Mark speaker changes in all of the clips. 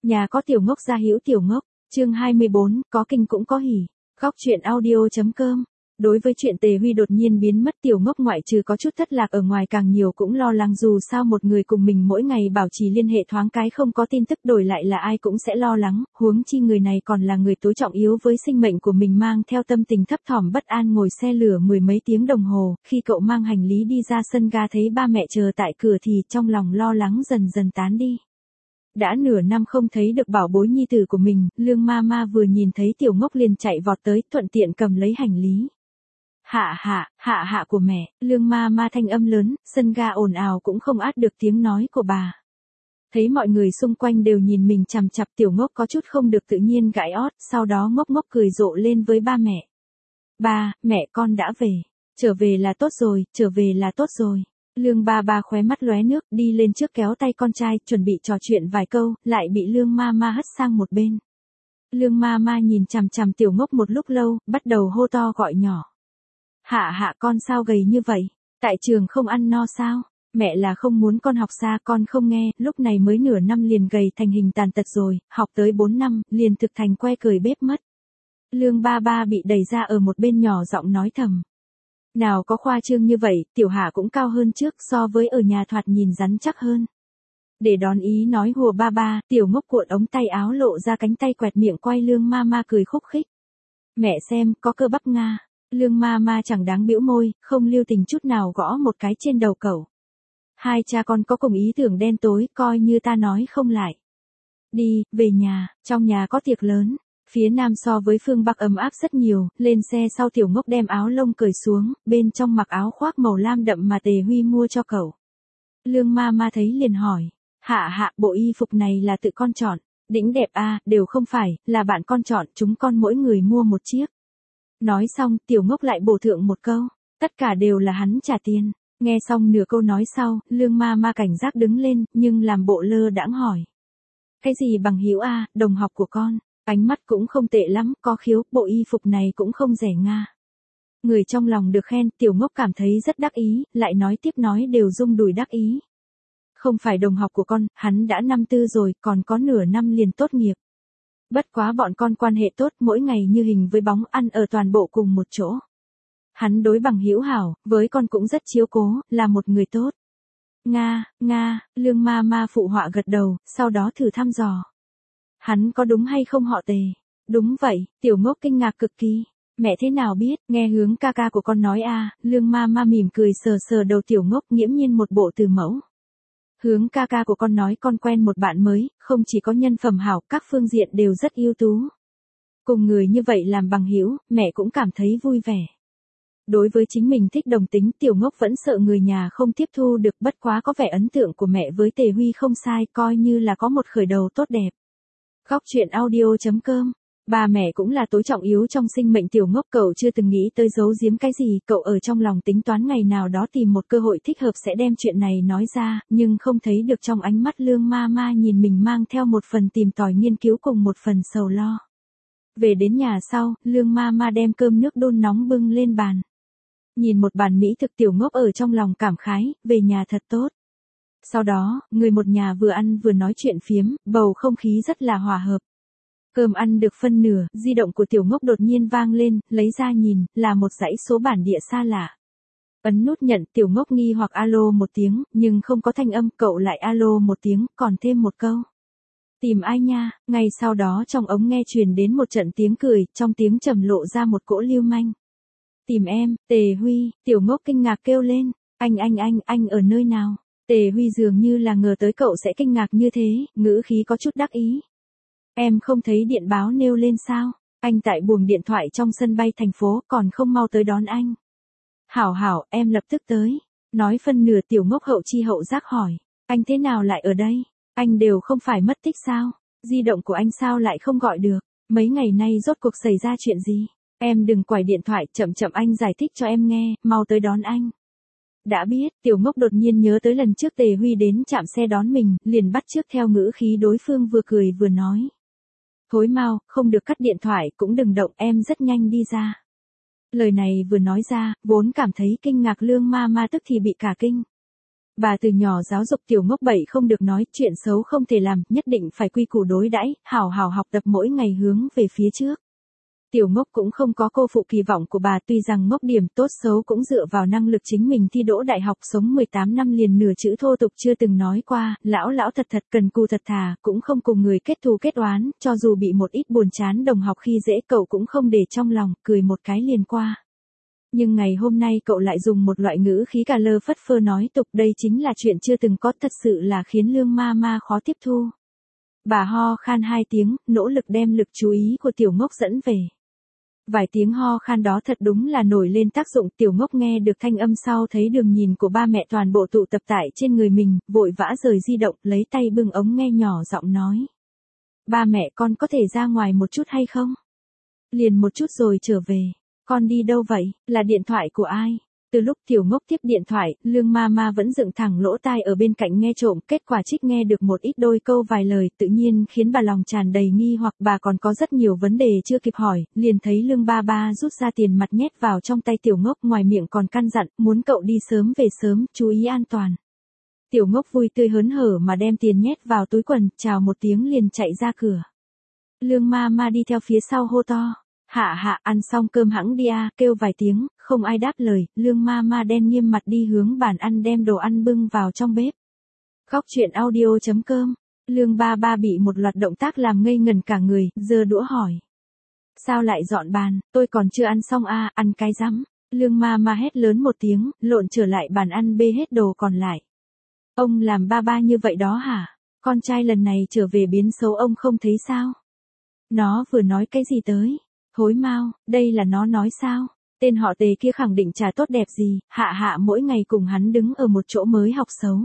Speaker 1: Nhà có tiểu ngốc gia hữu tiểu ngốc, chương 24, có kinh cũng có hỉ. Góc truyện audio.com. Đối với chuyện Tề Huy đột nhiên biến mất, tiểu ngốc ngoại trừ có chút thất lạc ở ngoài càng nhiều cũng lo lắng, dù sao một người cùng mình mỗi ngày bảo trì liên hệ thoáng cái không có tin tức đổi lại là ai cũng sẽ lo lắng, huống chi người này còn là người tối trọng yếu với sinh mệnh của mình. Mang theo tâm tình thấp thỏm bất an ngồi xe lửa mười mấy tiếng đồng hồ, khi cậu mang hành lý đi ra sân ga thấy ba mẹ chờ tại cửa thì trong lòng lo lắng dần dần tán đi. Đã nửa năm không thấy được bảo bối nhi tử của mình, Lương Mama vừa nhìn thấy tiểu ngốc liền chạy vọt tới, thuận tiện cầm lấy hành lý. Hạ của mẹ, Lương Mama thanh âm lớn, sân ga ồn ào cũng không át được tiếng nói của bà. Thấy mọi người xung quanh đều nhìn mình chằm chằm, tiểu ngốc có chút không được tự nhiên gãi ót, sau đó ngốc ngốc cười rộ lên với ba mẹ. Ba, mẹ con đã về. Trở về là tốt rồi, trở về là tốt rồi. Lương ba khóe mắt lóe nước, đi lên trước kéo tay con trai, chuẩn bị trò chuyện vài câu, lại bị Lương Mama hất sang một bên. Lương Mama nhìn chằm chằm tiểu ngốc một lúc lâu, bắt đầu hô to gọi nhỏ. Hạ con sao gầy như vậy? Tại trường không ăn no sao? Mẹ là không muốn con học xa, con không nghe, lúc này mới nửa năm liền gầy thành hình tàn tật rồi, học tới 4 năm, liền thực thành que cười bếp mất. Lương ba bị đẩy ra ở một bên nhỏ giọng nói thầm. Nào có khoa trương như vậy, tiểu Hạ cũng cao hơn trước, so với ở nhà thoạt nhìn rắn chắc hơn. Để đón ý nói hùa ba, tiểu ngốc cuộn ống tay áo lộ ra cánh tay quẹt miệng quay Lương Mama cười khúc khích. Mẹ xem, có cơ bắp Nga. Lương Mama chẳng đáng bĩu môi, không lưu tình chút nào gõ một cái trên đầu cậu. Hai cha con có cùng ý tưởng đen tối, coi như ta nói không lại. Đi, về nhà, trong nhà có tiệc lớn. Phía nam so với phương bắc ấm áp rất nhiều, lên xe sau tiểu ngốc đem áo lông cởi xuống, bên trong mặc áo khoác màu lam đậm mà Tề Huy mua cho cậu. Lương Mama thấy liền hỏi, Hạ, bộ y phục này là tự con chọn, đĩnh đẹp à, đều không phải, là bạn con chọn, chúng con mỗi người mua một chiếc. Nói xong, tiểu ngốc lại bổ thượng một câu, tất cả đều là hắn trả tiền. Nghe xong nửa câu nói sau, Lương Mama cảnh giác đứng lên, nhưng làm bộ lơ đãng hỏi. Cái gì bằng hữu à, đồng học của con. Ánh mắt cũng không tệ lắm, có khiếu, bộ y phục này cũng không rẻ Nga. Người trong lòng được khen, tiểu ngốc cảm thấy rất đắc ý, lại nói tiếp nói đều rung đùi đắc ý. Không phải đồng học của con, hắn đã năm tư rồi, còn có nửa năm liền tốt nghiệp. Bất quá bọn con quan hệ tốt, mỗi ngày như hình với bóng, ăn ở toàn bộ cùng một chỗ. Hắn đối bằng hữu hảo, với con cũng rất chiếu cố, là một người tốt. Nga, Lương Mama phụ họa gật đầu, sau đó thử thăm dò. Hắn có đúng hay không họ Tề? Đúng vậy, tiểu ngốc kinh ngạc cực kỳ. Mẹ thế nào biết, nghe hướng ca của con nói à, Lương Mama mỉm cười sờ đầu tiểu ngốc, nghiễm nhiên một bộ từ mẫu. Hướng ca của con nói con quen một bạn mới, không chỉ có nhân phẩm hảo, các phương diện đều rất ưu tú. Cùng người như vậy làm bằng hữu, mẹ cũng cảm thấy vui vẻ. Đối với chính mình thích đồng tính, tiểu ngốc vẫn sợ người nhà không tiếp thu được, bất quá có vẻ ấn tượng của mẹ với Tề Huy không sai, coi như là có một khởi đầu tốt đẹp. Góc truyện audio.com. Ba mẹ cũng là tối trọng yếu trong sinh mệnh tiểu ngốc, cậu chưa từng nghĩ tới giấu giếm cái gì, cậu ở trong lòng tính toán ngày nào đó tìm một cơ hội thích hợp sẽ đem chuyện này nói ra, nhưng không thấy được trong ánh mắt Lương Mama nhìn mình mang theo một phần tìm tòi nghiên cứu cùng một phần sầu lo. Về đến nhà sau, Lương Mama đem cơm nước đun nóng bưng lên bàn. Nhìn một bàn mỹ thực, tiểu ngốc ở trong lòng cảm khái, về nhà thật tốt. Sau đó, người một nhà vừa ăn vừa nói chuyện phiếm, bầu không khí rất là hòa hợp. Cơm ăn được phân nửa, di động của tiểu ngốc đột nhiên vang lên, lấy ra nhìn, là một dãy số bản địa xa lạ. Ấn nút nhận, tiểu ngốc nghi hoặc alo một tiếng, nhưng không có thanh âm, cậu lại alo một tiếng, còn thêm một câu. Tìm ai nha, ngay sau đó trong ống nghe truyền đến một trận tiếng cười, trong tiếng trầm lộ ra một cỗ lưu manh. Tìm em, Tề Huy, tiểu ngốc kinh ngạc kêu lên, anh ở nơi nào? Tề Huy dường như là ngờ tới cậu sẽ kinh ngạc như thế, ngữ khí có chút đắc ý. Em không thấy điện báo nêu lên sao? Anh tại buồng điện thoại trong sân bay thành phố, còn không mau tới đón anh. Hảo, em lập tức tới. Nói phân nửa tiểu ngốc hậu chi hậu giác hỏi. Anh thế nào lại ở đây? Anh đều không phải mất tích sao? Di động của anh sao lại không gọi được? Mấy ngày nay rốt cuộc xảy ra chuyện gì? Em đừng quải điện thoại, chậm anh giải thích cho em nghe, mau tới đón anh. Đã biết, tiểu ngốc đột nhiên nhớ tới lần trước Tề Huy đến trạm xe đón mình, liền bắt chước theo ngữ khí đối phương vừa cười vừa nói. Thối mau, không được cắt điện thoại, cũng đừng động, em rất nhanh đi ra. Lời này vừa nói ra, vốn cảm thấy kinh ngạc Lương Mama tức thì bị cả kinh. Bà từ nhỏ giáo dục tiểu ngốc bảy không được nói, chuyện xấu không thể làm, nhất định phải quy củ đối đãi, hảo hảo học tập mỗi ngày hướng về phía trước. Tiểu ngốc cũng không có cô phụ kỳ vọng của bà, tuy rằng ngốc điểm tốt xấu cũng dựa vào năng lực chính mình thi đỗ đại học, sống 18 năm liền nửa chữ thô tục chưa từng nói qua, lão lão thật thật cần cù thật thà, cũng không cùng người kết thù kết oán, cho dù bị một ít buồn chán đồng học khi dễ cậu cũng không để trong lòng, cười một cái liền qua. Nhưng ngày hôm nay cậu lại dùng một loại ngữ khí cà lơ phất phơ nói tục, đây chính là chuyện chưa từng có, thật sự là khiến Lương ma ma khó tiếp thu. Bà ho khan 2 tiếng, nỗ lực đem lực chú ý của tiểu ngốc dẫn về. Vài tiếng ho khan đó thật đúng là nổi lên tác dụng, tiểu ngốc nghe được thanh âm sau thấy đường nhìn của ba mẹ toàn bộ tụ tập tại trên người mình, vội vã rời di động, lấy tay bưng ống nghe nhỏ giọng nói. Ba mẹ con có thể ra ngoài một chút hay không? Liền một chút rồi trở về. Con đi đâu vậy? Là điện thoại của ai? Từ lúc tiểu ngốc tiếp điện thoại, Lương ma ma vẫn dựng thẳng lỗ tai ở bên cạnh nghe trộm, kết quả trích nghe được một ít đôi câu vài lời, tự nhiên khiến bà lòng tràn đầy nghi hoặc, bà còn có rất nhiều vấn đề chưa kịp hỏi, liền thấy Lương ba ba rút ra tiền mặt nhét vào trong tay tiểu ngốc, ngoài miệng còn căn dặn, muốn cậu đi sớm về sớm, chú ý an toàn. Tiểu ngốc vui tươi hớn hở mà đem tiền nhét vào túi quần, chào một tiếng liền chạy ra cửa. Lương ma ma đi theo phía sau hô to. Hạ hạ, ăn xong cơm hẵng đi à, kêu vài tiếng, không ai đáp lời, Lương ma ma đen nghiêm mặt đi hướng bàn ăn đem đồ ăn bưng vào trong bếp. Góc chuyện audio.com, Lương ba ba bị một loạt động tác làm ngây ngần cả người, giơ đũa hỏi. Sao lại dọn bàn, tôi còn chưa ăn xong à, ăn cái rắm. Lương ma ma hét lớn một tiếng, lộn trở lại bàn ăn bê hết đồ còn lại. Ông làm ba ba như vậy đó hả? Con trai lần này trở về biến xấu ông không thấy sao? Nó vừa nói cái gì tới? Thối mau, đây là nó nói sao? Tên họ Tề kia khẳng định chả tốt đẹp gì, hạ hạ mỗi ngày cùng hắn đứng ở một chỗ mới học xấu.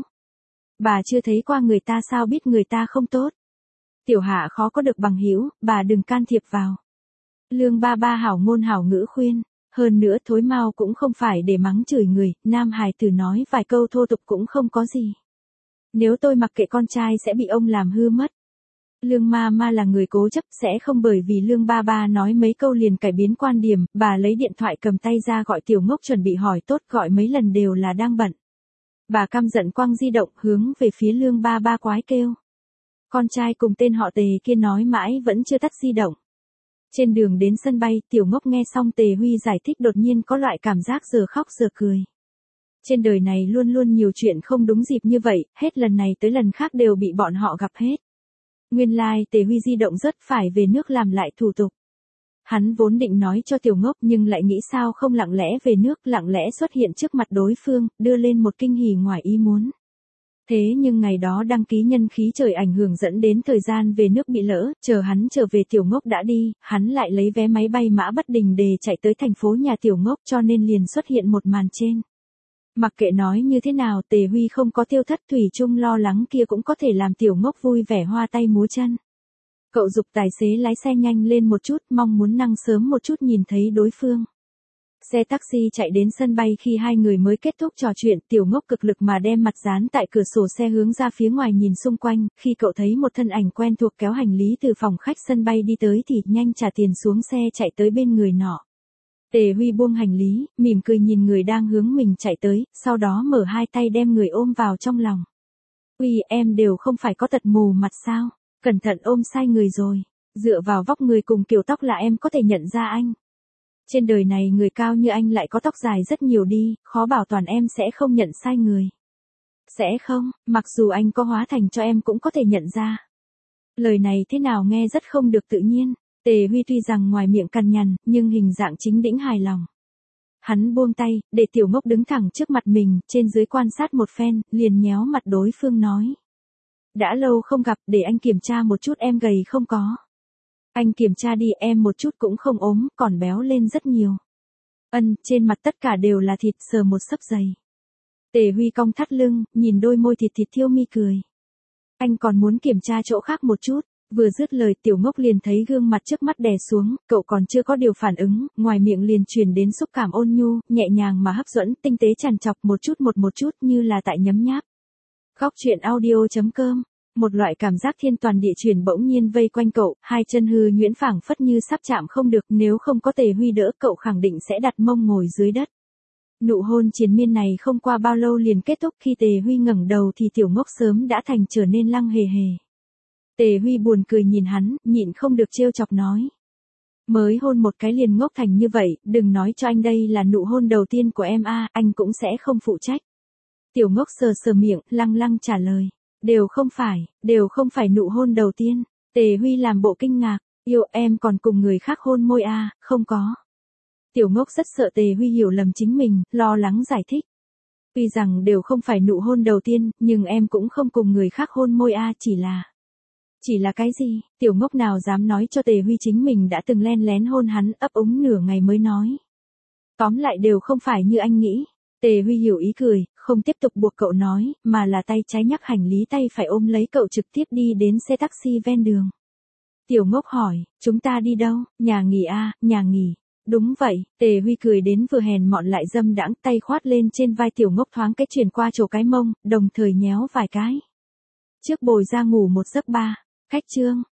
Speaker 1: Bà chưa thấy qua người ta sao biết người ta không tốt? Tiểu hạ khó có được bằng hữu, bà đừng can thiệp vào. Lương ba ba hảo ngôn hảo ngữ khuyên, hơn nữa thối mau cũng không phải để mắng chửi người, nam hài tử nói vài câu thô tục cũng không có gì. Nếu tôi mặc kệ con trai sẽ bị ông làm hư mất. Lương ma ma là người cố chấp, sẽ không bởi vì Lương ba ba nói mấy câu liền cải biến quan điểm, bà lấy điện thoại cầm tay ra gọi tiểu ngốc chuẩn bị hỏi tốt, gọi mấy lần đều là đang bận. Bà căm giận quăng di động hướng về phía Lương ba ba quái kêu. Con trai cùng tên họ Tề kia nói mãi vẫn chưa tắt di động. Trên đường đến sân bay, tiểu ngốc nghe xong Tề Huy giải thích đột nhiên có loại cảm giác giờ khóc giờ cười. Trên đời này luôn luôn nhiều chuyện không đúng dịp như vậy, hết lần này tới lần khác đều bị bọn họ gặp hết. Nguyên lai Tề Huy di động rất phải về nước làm lại thủ tục. Hắn vốn định nói cho tiểu ngốc nhưng lại nghĩ sao không lặng lẽ về nước, lặng lẽ xuất hiện trước mặt đối phương, đưa lên một kinh hỉ ngoài ý muốn. Thế nhưng ngày đó đăng ký nhân khí trời ảnh hưởng dẫn đến thời gian về nước bị lỡ, chờ hắn trở về tiểu ngốc đã đi, hắn lại lấy vé máy bay Mã Bất Đình để chạy tới thành phố nhà tiểu ngốc cho nên liền xuất hiện một màn trên. Mặc kệ nói như thế nào Tề Huy không có tiêu thất, thủy chung lo lắng kia cũng có thể làm tiểu ngốc vui vẻ hoa tay múa chân. Cậu giục tài xế lái xe nhanh lên một chút, mong muốn năng sớm một chút nhìn thấy đối phương. Xe taxi chạy đến sân bay khi hai người mới kết thúc trò chuyện, tiểu ngốc cực lực mà đem mặt dán tại cửa sổ xe hướng ra phía ngoài nhìn xung quanh, khi cậu thấy một thân ảnh quen thuộc kéo hành lý từ phòng khách sân bay đi tới thì nhanh trả tiền xuống xe chạy tới bên người nọ. Tề Huy buông hành lý, mỉm cười nhìn người đang hướng mình chạy tới, sau đó mở hai tay đem người ôm vào trong lòng. Uy, em đều không phải có tật mù mặt sao? Cẩn thận ôm sai người rồi. Dựa vào vóc người cùng kiểu tóc là em có thể nhận ra anh. Trên đời này người cao như anh lại có tóc dài rất nhiều đi, khó bảo toàn em sẽ không nhận sai người. Sẽ không, mặc dù anh có hóa thành cho em cũng có thể nhận ra. Lời này thế nào nghe rất không được tự nhiên. Tề Huy tuy rằng ngoài miệng cằn nhằn, nhưng hình dạng chính đĩnh hài lòng. Hắn buông tay, để tiểu ngốc đứng thẳng trước mặt mình, trên dưới quan sát một phen, liền nhéo mặt đối phương nói. Đã lâu không gặp, để anh kiểm tra một chút em gầy không có. Anh kiểm tra đi, em một chút cũng không ốm, còn béo lên rất nhiều. Trên mặt tất cả đều là thịt, sờ một xấp dày. Tề Huy cong thắt lưng, nhìn đôi môi thịt thiêu mi cười. Anh còn muốn kiểm tra chỗ khác một chút. Vừa dứt lời tiểu ngốc liền thấy gương mặt trước mắt đè xuống, cậu còn chưa có điều phản ứng, ngoài miệng liền truyền đến xúc cảm ôn nhu, nhẹ nhàng mà hấp dẫn, tinh tế trằn trọc một chút như là tại nhấm nháp. Góc chuyện audio.com, một loại cảm giác thiên toàn địa chuyển bỗng nhiên vây quanh cậu, hai chân hư nhuyễn phảng phất như sắp chạm không được, nếu không có Tề Huy đỡ cậu khẳng định sẽ đặt mông ngồi dưới đất. Nụ hôn triền miên này không qua bao lâu liền kết thúc, khi Tề Huy ngẩng đầu thì Tiểu Ngốc sớm đã thành trở nên lăng hề hề. Tề Huy buồn cười nhìn hắn, nhịn không được trêu chọc nói. Mới hôn một cái liền ngốc thành như vậy, đừng nói cho anh đây là nụ hôn đầu tiên của em a, anh cũng sẽ không phụ trách. Tiểu Ngốc sờ sờ miệng, lăng lăng trả lời. Đều không phải nụ hôn đầu tiên. Tề Huy làm bộ kinh ngạc, yêu em còn cùng người khác hôn môi a, không có. Tiểu Ngốc rất sợ Tề Huy hiểu lầm chính mình, lo lắng giải thích. Tuy rằng đều không phải nụ hôn đầu tiên, nhưng em cũng không cùng người khác hôn môi a, Chỉ là cái gì? Tiểu Ngốc nào dám nói cho Tề Huy chính mình đã từng len lén hôn hắn, ấp úng nửa ngày mới nói. Tóm lại đều không phải như anh nghĩ. Tề Huy hiểu ý cười, không tiếp tục buộc cậu nói, mà là tay trái nhắc hành lý tay phải ôm lấy cậu trực tiếp đi đến xe taxi ven đường. Tiểu Ngốc hỏi, chúng ta đi đâu? Nhà nghỉ a, nhà nghỉ. Đúng vậy, Tề Huy cười đến vừa hèn mọn lại dâm đãng, tay khoát lên trên vai Tiểu Ngốc thoáng cái chuyển qua chỗ cái mông, đồng thời nhéo vài cái. Trước bồi ra ngủ một giấc ba. Khách trương.